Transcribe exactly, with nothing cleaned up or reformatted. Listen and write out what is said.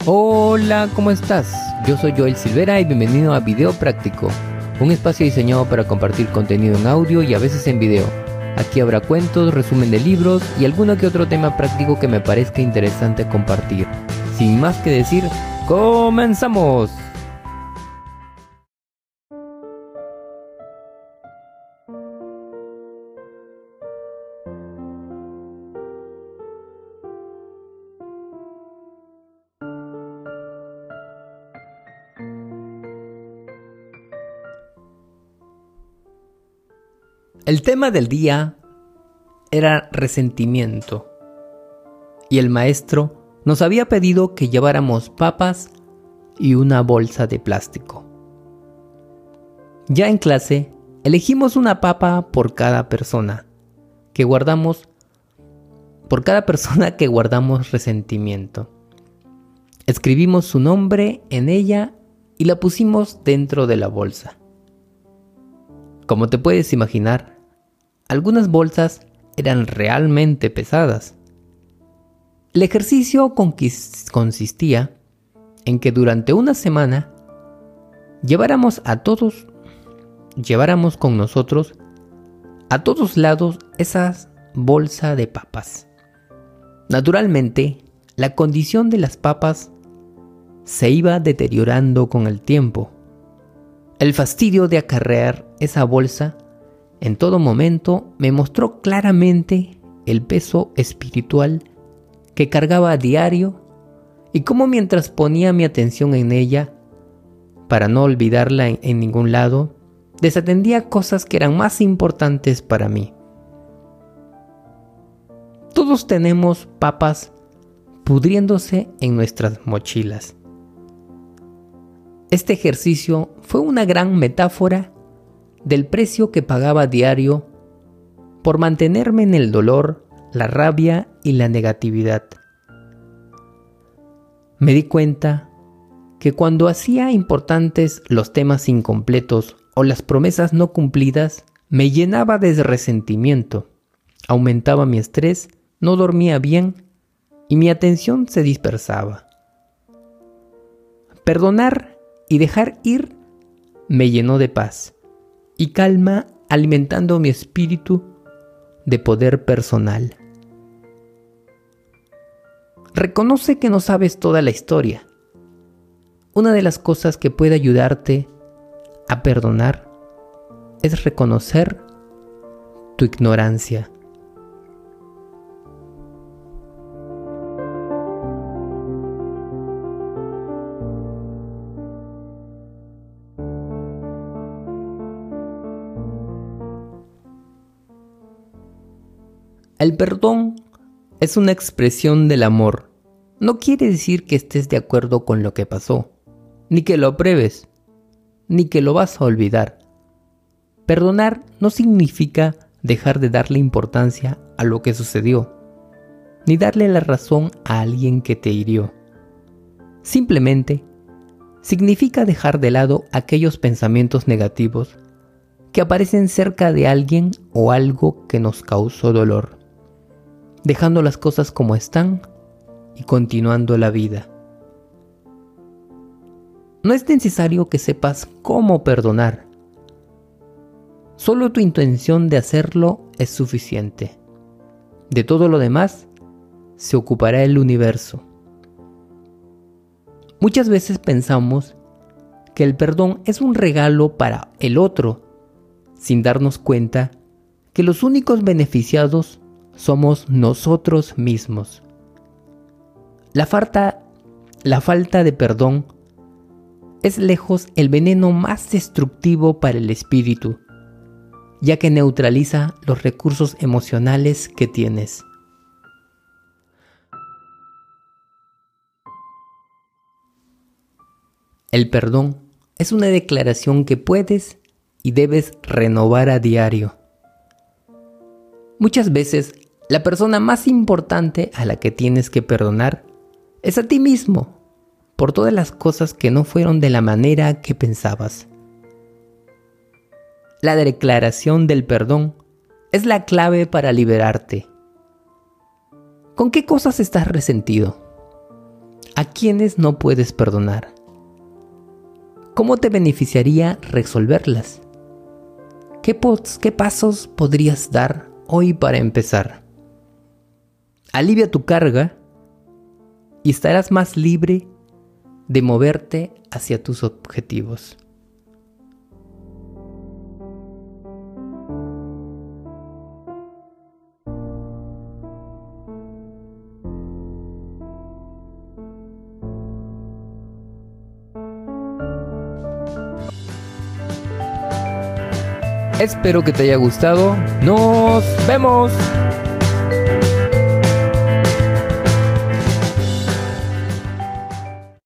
Hola, ¿cómo estás? Yo soy Joel Silvera y bienvenido a Video Práctico, un espacio diseñado para compartir contenido en audio y a veces en video. Aquí habrá cuentos, resumen de libros y alguno que otro tema práctico que me parezca interesante compartir. Sin más que decir, ¡comenzamos! El tema del día era resentimiento y el maestro nos había pedido que lleváramos papas y una bolsa de plástico. Ya en clase, elegimos una papa por cada persona que guardamos, por cada persona que guardamos resentimiento. Escribimos su nombre en ella y la pusimos dentro de la bolsa. Como te puedes imaginar, algunas bolsas eran realmente pesadas. El ejercicio consistía en que durante una semana lleváramos a todos, lleváramos con nosotros a todos lados esas bolsas de papas. Naturalmente, la condición de las papas se iba deteriorando con el tiempo. El fastidio de acarrear esa bolsa en todo momento me mostró claramente el peso espiritual que cargaba a diario y cómo mientras ponía mi atención en ella, para no olvidarla en, en ningún lado, desatendía cosas que eran más importantes para mí. Todos tenemos papas pudriéndose en nuestras mochilas. Este ejercicio fue una gran metáfora del precio que pagaba a diario por mantenerme en el dolor, la rabia y la negatividad. Me di cuenta que cuando hacía importantes los temas incompletos o las promesas no cumplidas, me llenaba de resentimiento, aumentaba mi estrés, no dormía bien y mi atención se dispersaba. Perdonar y dejar ir me llenó de paz y calma, alimentando mi espíritu de poder personal. Reconoce que no sabes toda la historia. Una de las cosas que puede ayudarte a perdonar es reconocer tu ignorancia. El perdón es una expresión del amor. No quiere decir que estés de acuerdo con lo que pasó, ni que lo apruebes, ni que lo vas a olvidar. Perdonar no significa dejar de darle importancia a lo que sucedió, ni darle la razón a alguien que te hirió. Simplemente significa dejar de lado aquellos pensamientos negativos que aparecen cerca de alguien o algo que nos causó dolor, dejando las cosas como están y continuando la vida. No es necesario que sepas cómo perdonar. Solo tu intención de hacerlo es suficiente. De todo lo demás, se ocupará el universo. Muchas veces pensamos que el perdón es un regalo para el otro, sin darnos cuenta que los únicos beneficiados somos nosotros mismos. La falta, la falta de perdón es lejos el veneno más destructivo para el espíritu, ya que neutraliza los recursos emocionales que tienes. El perdón es una declaración que puedes y debes renovar a diario. Muchas veces, la persona más importante a la que tienes que perdonar es a ti mismo, por todas las cosas que no fueron de la manera que pensabas. La declaración del perdón es la clave para liberarte. ¿Con qué cosas estás resentido? ¿A quiénes no puedes perdonar? ¿Cómo te beneficiaría resolverlas? ¿Qué, pos- qué pasos podrías dar hoy para empezar? Alivia tu carga y estarás más libre de moverte hacia tus objetivos. Espero que te haya gustado. ¡Nos vemos!